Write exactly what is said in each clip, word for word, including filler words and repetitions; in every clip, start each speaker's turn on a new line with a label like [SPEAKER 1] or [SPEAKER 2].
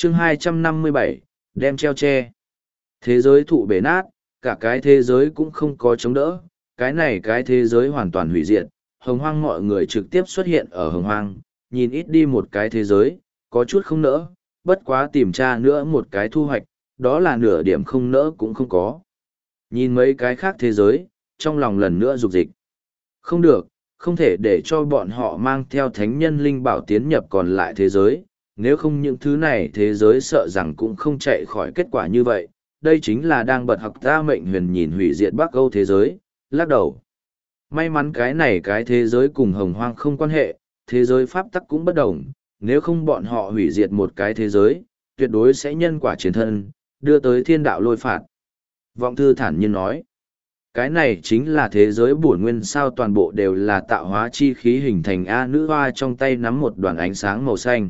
[SPEAKER 1] chương hai trăm năm mươi bảy, đem treo tre. Thế giới thụ bể nát, cả cái thế giới cũng không có chống đỡ, cái này cái thế giới hoàn toàn hủy diệt, hồng hoang mọi người trực tiếp xuất hiện ở hồng hoang, nhìn ít đi một cái thế giới, có chút không nỡ, bất quá tìm tra nữa một cái thu hoạch, đó là nửa điểm không nỡ cũng không có. Nhìn mấy cái khác thế giới, trong lòng lần nữa rục dịch. Không được, không thể để cho bọn họ mang theo thánh nhân linh bảo tiến nhập còn lại thế giới, nếu không những thứ này thế giới sợ rằng cũng không chạy khỏi kết quả như vậy. Đây chính là đang bật học ta mệnh huyền nhìn hủy diệt Bắc Âu thế giới, lắc đầu. May mắn cái này cái thế giới cùng hồng hoang không quan hệ, thế giới pháp tắc cũng bất đồng, nếu không bọn họ hủy diệt một cái thế giới, tuyệt đối sẽ nhân quả chiến thân, đưa tới thiên đạo lôi phạt. Vọng thư thản nhiên nói, cái này chính là thế giới bổn nguyên sao, toàn bộ đều là tạo hóa chi khí hình thành. A nữ hoa trong tay nắm một đoàn ánh sáng màu xanh.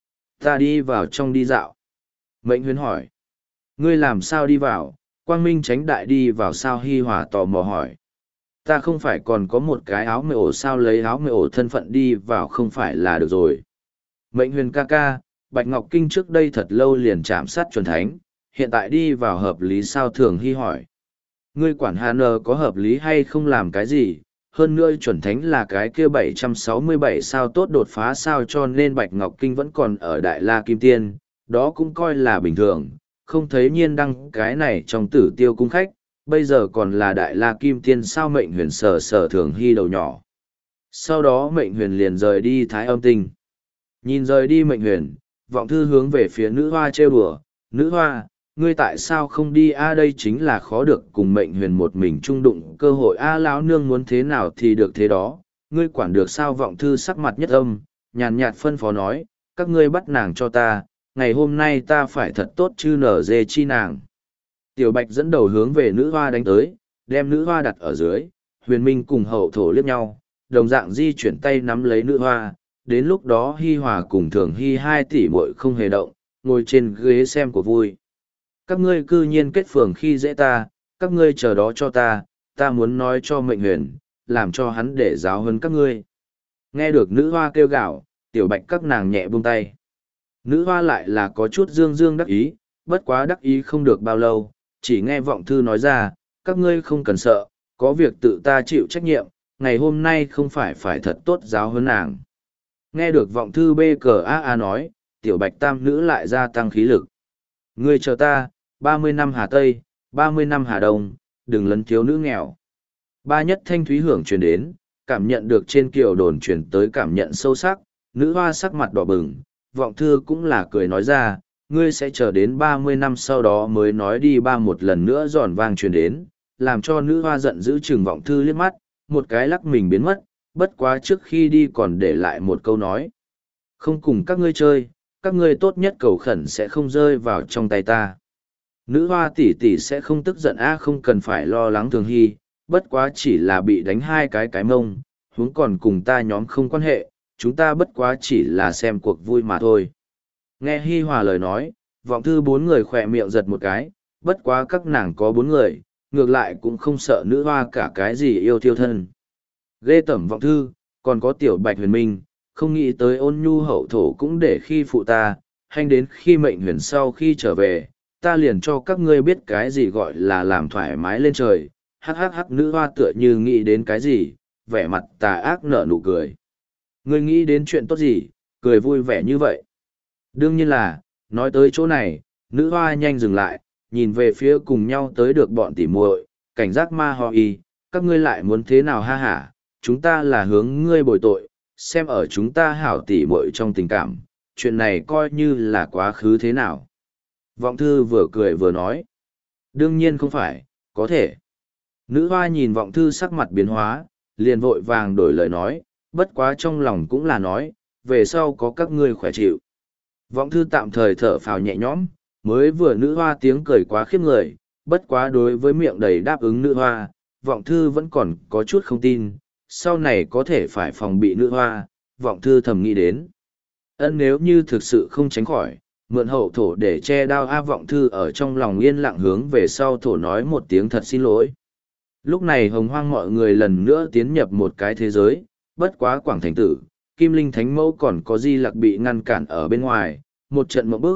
[SPEAKER 1] Ta đi vào trong đi dạo. Mệnh huyền hỏi, ngươi làm sao đi vào? Quang minh tránh đại đi vào sao? Hi Hòa tò mò hỏi. Ta không phải còn có một cái áo mệ ổ sao, lấy áo mệ ổ thân phận đi vào không phải là được rồi. Mệnh huyền ca ca, Bạch Ngọc Kinh trước đây thật lâu liền chạm sát chuẩn thánh, hiện tại đi vào hợp lý sao? Thường Hy hỏi. Ngươi quản Hà Nờ có hợp lý hay không làm cái gì? Hơn nữa chuẩn thánh là cái kia bảy trăm sáu mươi bảy sao tốt đột phá sao, cho nên Bạch Ngọc Kinh vẫn còn ở Đại La Kim Tiên, đó cũng coi là bình thường, không thấy nhiên đăng cái này trong Tử Tiêu cung khách, bây giờ còn là Đại La Kim Tiên sao? Mệnh huyền sờ sờ Thường Hy đầu nhỏ. Sau đó mệnh huyền liền rời đi Thái Âm Tinh. Nhìn rời đi mệnh huyền, vọng thư hướng về phía nữ hoa trêu đùa, nữ hoa, ngươi tại sao không đi a? Đây chính là khó được cùng mệnh huyền một mình chung đụng cơ hội a. Lão nương muốn thế nào thì được thế đó, ngươi quản được sao? Vọng thư sắc mặt nhất âm, nhàn nhạt phân phó nói, các ngươi bắt nàng cho ta, ngày hôm nay ta phải thật tốt chứ nở dê chi nàng. Tiểu Bạch dẫn đầu hướng về nữ hoa đánh tới, đem nữ hoa đặt ở dưới, huyền minh cùng hậu thổ liếc nhau, đồng dạng di chuyển tay nắm lấy nữ hoa. Đến lúc đó Hi Hòa cùng Thường Hy hai tỷ muội không hề động, ngồi trên ghế xem của vui. Các ngươi cư nhiên kết phường khi dễ ta, các ngươi chờ đó cho ta, ta muốn nói cho mệnh huyền, làm cho hắn để giáo hơn các ngươi. Nghe được nữ hoa kêu gào, Tiểu Bạch các nàng nhẹ buông tay. Nữ hoa lại là có chút dương dương đắc ý, bất quá đắc ý không được bao lâu, chỉ nghe vọng thư nói ra, các ngươi không cần sợ, có việc tự ta chịu trách nhiệm, ngày hôm nay không phải phải thật tốt giáo hơn nàng. Nghe được vọng thư bê cờ a a nói, Tiểu Bạch tam nữ lại gia tăng khí lực. Ngươi chờ ta, ba mươi năm Hà Tây, ba mươi năm Hà Đông, đừng lấn thiếu nữ nghèo. Ba nhất thanh thúy hưởng truyền đến, cảm nhận được trên kiều đồn truyền tới cảm nhận sâu sắc, nữ hoa sắc mặt đỏ bừng, vọng thư cũng là cười nói ra, ngươi sẽ chờ đến ba mươi năm sau đó mới nói đi. Ba một lần nữa giòn vang truyền đến, làm cho nữ hoa giận dữ chừng vọng thư liếc mắt, một cái lắc mình biến mất, bất quá trước khi đi còn để lại một câu nói. Không cùng các ngươi chơi, các ngươi tốt nhất cầu khẩn sẽ không rơi vào trong tay ta. Nữ hoa tỷ tỷ sẽ không tức giận a, không cần phải lo lắng Thường Hy, bất quá chỉ là bị đánh hai cái cái mông, huống còn cùng ta nhóm không quan hệ, chúng ta bất quá chỉ là xem cuộc vui mà thôi. Nghe Hi Hòa lời nói, vọng thư bốn người khỏe miệng giật một cái, bất quá các nàng có bốn người, ngược lại cũng không sợ nữ hoa cả cái gì yêu thiêu thân. Ghê tẩm vọng thư, còn có Tiểu Bạch huyền minh, không nghĩ tới ôn nhu hậu thổ cũng để khi phụ ta, hành đến khi mệnh huyền sau khi trở về, ta liền cho các ngươi biết cái gì gọi là làm thoải mái lên trời. Hắc hắc hắc, nữ hoa tựa như nghĩ đến cái gì, vẻ mặt tà ác nở nụ cười. Ngươi nghĩ đến chuyện tốt gì, cười vui vẻ như vậy? Đương nhiên là, nói tới chỗ này, nữ hoa nhanh dừng lại, nhìn về phía cùng nhau tới được bọn tỉ muội, cảnh giác ma ho y, các ngươi lại muốn thế nào ha hả, chúng ta là hướng ngươi bồi tội, xem ở chúng ta hảo tỉ muội trong tình cảm, chuyện này coi như là quá khứ thế nào. Vọng thư vừa cười vừa nói. Đương nhiên không phải, có thể. Nữ hoa nhìn vọng thư sắc mặt biến hóa, liền vội vàng đổi lời nói, bất quá trong lòng cũng là nói, về sau có các ngươi khỏe chịu. Vọng thư tạm thời thở phào nhẹ nhõm, mới vừa nữ hoa tiếng cười quá khiếp người, bất quá đối với miệng đầy đáp ứng nữ hoa, vọng thư vẫn còn có chút không tin, sau này có thể phải phòng bị nữ hoa, vọng thư thầm nghĩ đến. Ân nếu như thực sự không tránh khỏi, mượn hậu thổ để che đao a. Vọng thư ở trong lòng yên lặng hướng về sau thổ nói một tiếng thật xin lỗi. Lúc này hồng hoang mọi người lần nữa tiến nhập một cái thế giới, bất quá Quảng Thành Tử, Kim Linh Thánh Mẫu còn có Di Lặc bị ngăn cản ở bên ngoài, một trận mộng bước,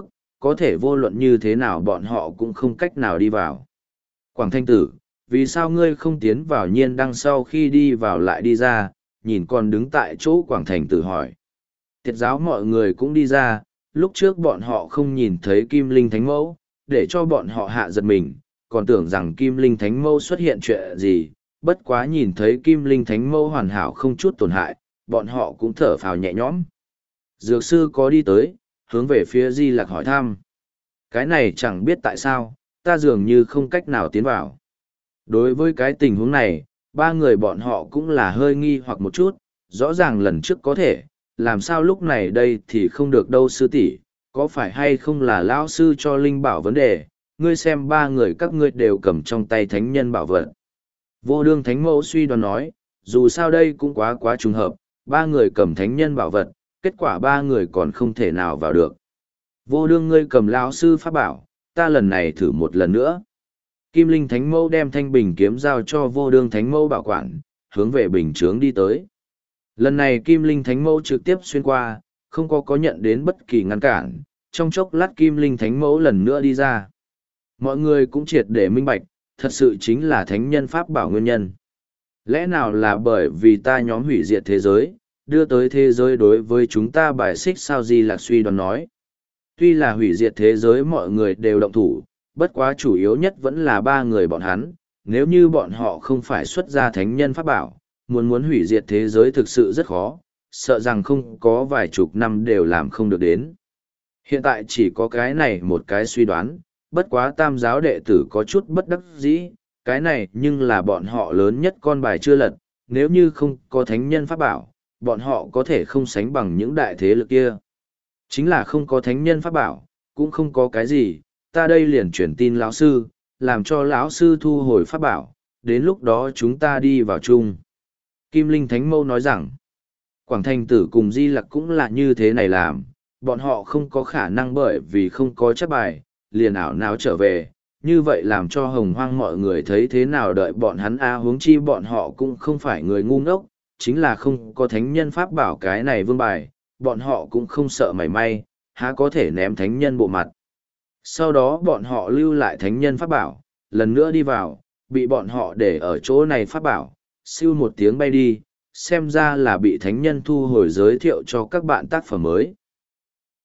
[SPEAKER 1] có thể vô luận như thế nào bọn họ cũng không cách nào đi vào. Quảng Thanh Tử, vì sao ngươi không tiến vào nhiên đăng sau khi đi vào lại đi ra, nhìn còn đứng tại chỗ Quảng Thành Tử hỏi. Tiệt giáo mọi người cũng đi ra, lúc trước bọn họ không nhìn thấy Kim Linh Thánh Mẫu, để cho bọn họ hạ giật mình, còn tưởng rằng Kim Linh Thánh Mẫu xuất hiện chuyện gì, bất quá nhìn thấy Kim Linh Thánh Mẫu hoàn hảo không chút tổn hại, bọn họ cũng thở phào nhẹ nhõm. Dược sư có đi tới, hướng về phía Di Lặc hỏi thăm. Cái này chẳng biết tại sao, ta dường như không cách nào tiến vào. Đối với cái tình huống này, ba người bọn họ cũng là hơi nghi hoặc một chút, rõ ràng lần trước có thể, làm sao lúc này đây thì không được đâu sư tỷ, có phải hay không là lão sư cho linh bảo vấn đề, ngươi xem ba người các ngươi đều cầm trong tay thánh nhân bảo vật. Vô đương thánh mẫu suy đoán nói, dù sao đây cũng quá quá trùng hợp, ba người cầm thánh nhân bảo vật, kết quả ba người còn không thể nào vào được. Vô đương ngươi cầm lão sư pháp bảo, ta lần này thử một lần nữa. Kim Linh Thánh Mẫu đem thanh bình kiếm giao cho vô đương Thánh Mẫu bảo quản, hướng về bình chướng đi tới. Lần này Kim Linh Thánh Mẫu trực tiếp xuyên qua, không có có nhận đến bất kỳ ngăn cản, trong chốc lát Kim Linh Thánh Mẫu lần nữa đi ra. Mọi người cũng triệt để minh bạch, thật sự chính là thánh nhân pháp bảo nguyên nhân. Lẽ nào là bởi vì ta nhóm hủy diệt thế giới, đưa tới thế giới đối với chúng ta bài xích sao Di Lạc suy đoán nói. Tuy là hủy diệt thế giới mọi người đều động thủ, bất quá chủ yếu nhất vẫn là ba người bọn hắn, nếu như bọn họ không phải xuất ra thánh nhân pháp bảo, muốn muốn hủy diệt thế giới thực sự rất khó, sợ rằng không có vài chục năm đều làm không được đến. Hiện tại chỉ có cái này một cái suy đoán, bất quá tam giáo đệ tử có chút bất đắc dĩ, cái này nhưng là bọn họ lớn nhất con bài chưa lật, nếu như không có thánh nhân pháp bảo, bọn họ có thể không sánh bằng những đại thế lực kia. Chính là không có thánh nhân pháp bảo, cũng không có cái gì, ta đây liền chuyển tin lão sư, làm cho lão sư thu hồi pháp bảo, đến lúc đó chúng ta đi vào chung. Kim Linh Thánh Mẫu nói rằng, Quảng Thành Tử cùng Di Lặc cũng là như thế này làm, bọn họ không có khả năng bởi vì không có chắc bài, liền ảo não trở về, như vậy làm cho hồng hoang mọi người thấy thế nào đợi bọn hắn a huống chi bọn họ cũng không phải người ngu ngốc, chính là không có thánh nhân pháp bảo cái này vương bài, bọn họ cũng không sợ mảy may, há có thể ném thánh nhân bộ mặt. Sau đó bọn họ lưu lại thánh nhân pháp bảo, lần nữa đi vào, bị bọn họ để ở chỗ này pháp bảo, siêu một tiếng bay đi, xem ra là bị thánh nhân thu hồi giới thiệu cho các bạn tác phẩm mới.